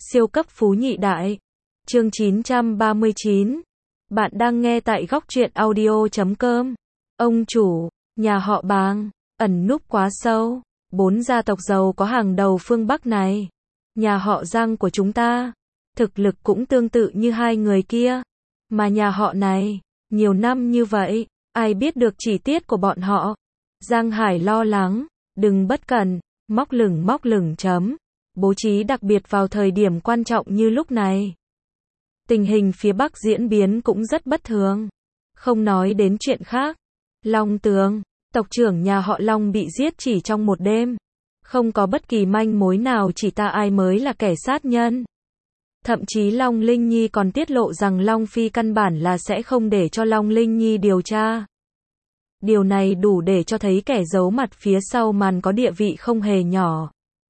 Siêu cấp phú nhị đại. Chương 939. Bạn đang nghe tại góc truyện audio.com. Ông chủ, nhà họ Bàng, ẩn núp quá sâu. 4 gia tộc giàu có hàng đầu phương Bắc này. Nhà họ Giang của chúng ta, thực lực cũng tương tự như hai người kia. Mà nhà họ này, nhiều năm như vậy, ai biết được chi tiết của bọn họ. Giang Hải lo lắng, đừng bất cẩn, móc lửng chấm. Bố trí đặc biệt vào thời điểm quan trọng như lúc này. Tình hình phía Bắc diễn biến cũng rất bất thường. Không nói đến chuyện khác. Long Tường, tộc trưởng nhà họ Long bị giết chỉ trong một đêm. Không có bất kỳ manh mối nào chỉ ta ai mới là kẻ sát nhân. Thậm chí Long Linh Nhi còn tiết lộ rằng Long Phi căn bản là sẽ không để cho Long Linh Nhi điều tra. Điều này đủ để cho thấy kẻ giấu mặt phía sau màn có địa vị không hề nhỏ.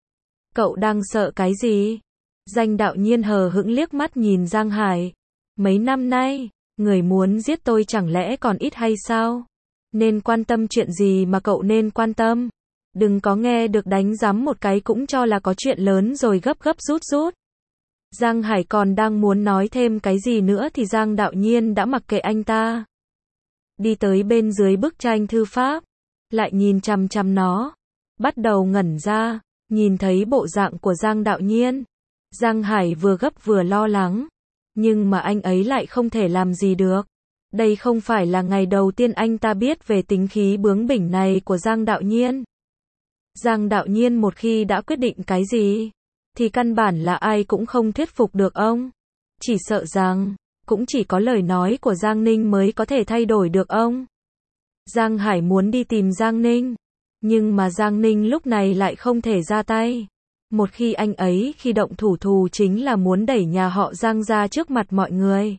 Cậu đang sợ cái gì? Danh Đạo Nhiên hờ hững liếc mắt nhìn Giang Hải. Mấy năm nay, người muốn giết tôi chẳng lẽ còn ít hay sao? Nên quan tâm chuyện gì mà cậu nên quan tâm? Đừng có nghe được đánh giám một cái cũng cho là có chuyện lớn rồi gấp rút. Giang Hải còn đang muốn nói thêm cái gì nữa thì Giang Đạo Nhiên đã mặc kệ anh ta. Đi tới bên dưới bức tranh thư pháp, lại nhìn chằm chằm nó, bắt đầu ngẩn ra, nhìn thấy bộ dạng của Giang Đạo Nhiên. Giang Hải vừa gấp vừa lo lắng, nhưng mà anh ấy lại không thể làm gì được. Đây không phải là ngày đầu tiên anh ta biết về tính khí bướng bỉnh này của Giang Đạo Nhiên. Giang Đạo Nhiên một khi đã quyết định cái gì, thì căn bản là ai cũng không thuyết phục được ông. Chỉ sợ rằng, cũng chỉ có lời nói của Giang Ninh mới có thể thay đổi được ông. Giang Hải muốn đi tìm Giang Ninh, nhưng mà Giang Ninh lúc này lại không thể ra tay. Một khi anh ấy khi động thủ chính là muốn đẩy nhà họ Giang ra trước mặt mọi người.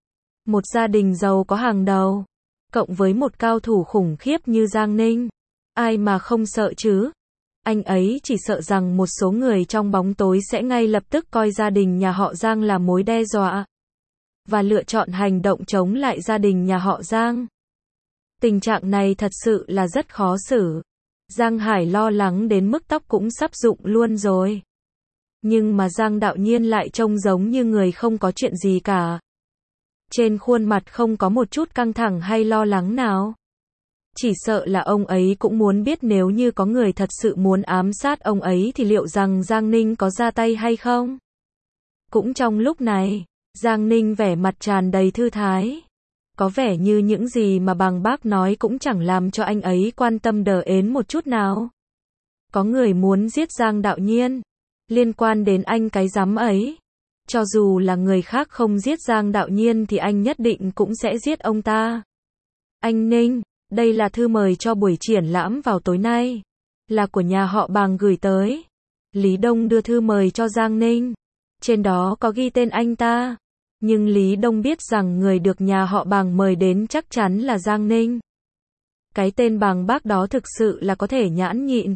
Một gia đình giàu có hàng đầu, cộng với một cao thủ khủng khiếp như Giang Ninh. Ai mà không sợ chứ? Anh ấy chỉ sợ rằng một số người trong bóng tối sẽ ngay lập tức coi gia đình nhà họ Giang là mối đe dọa. Và lựa chọn hành động chống lại gia đình nhà họ Giang. Tình trạng này thật sự là rất khó xử. Giang Hải lo lắng đến mức tóc cũng sắp rụng luôn rồi. Nhưng mà Giang Đạo Nhiên lại trông giống như người không có chuyện gì cả. Trên khuôn mặt không có một chút căng thẳng hay lo lắng nào. Chỉ sợ là ông ấy cũng muốn biết nếu như có người thật sự muốn ám sát ông ấy thì liệu rằng Giang Ninh có ra tay hay không? Cũng trong lúc này, Giang Ninh vẻ mặt tràn đầy thư thái. Có vẻ như những gì mà Bàng Bác nói cũng chẳng làm cho anh ấy quan tâm đờ ến một chút nào. Có người muốn giết Giang Đạo Nhiên. Liên quan đến anh cái rắm ấy. Cho dù là người khác không giết Giang Đạo Nhiên thì anh nhất định cũng sẽ giết ông ta. Anh Ninh, đây là thư mời cho buổi triển lãm vào tối nay. Là của nhà họ Bàng gửi tới. Lý Đông đưa thư mời cho Giang Ninh. Trên đó có ghi tên anh ta. Nhưng Lý Đông biết rằng người được nhà họ Bàng mời đến chắc chắn là Giang Ninh. Cái tên Bàng Bác đó thực sự là có thể nhãn nhịn.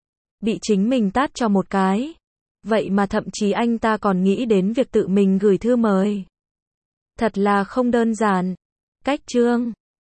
Bị chính mình tát cho một cái. Vậy mà thậm chí anh ta còn nghĩ đến việc tự mình gửi thư mời. Thật là không đơn giản. Cách chương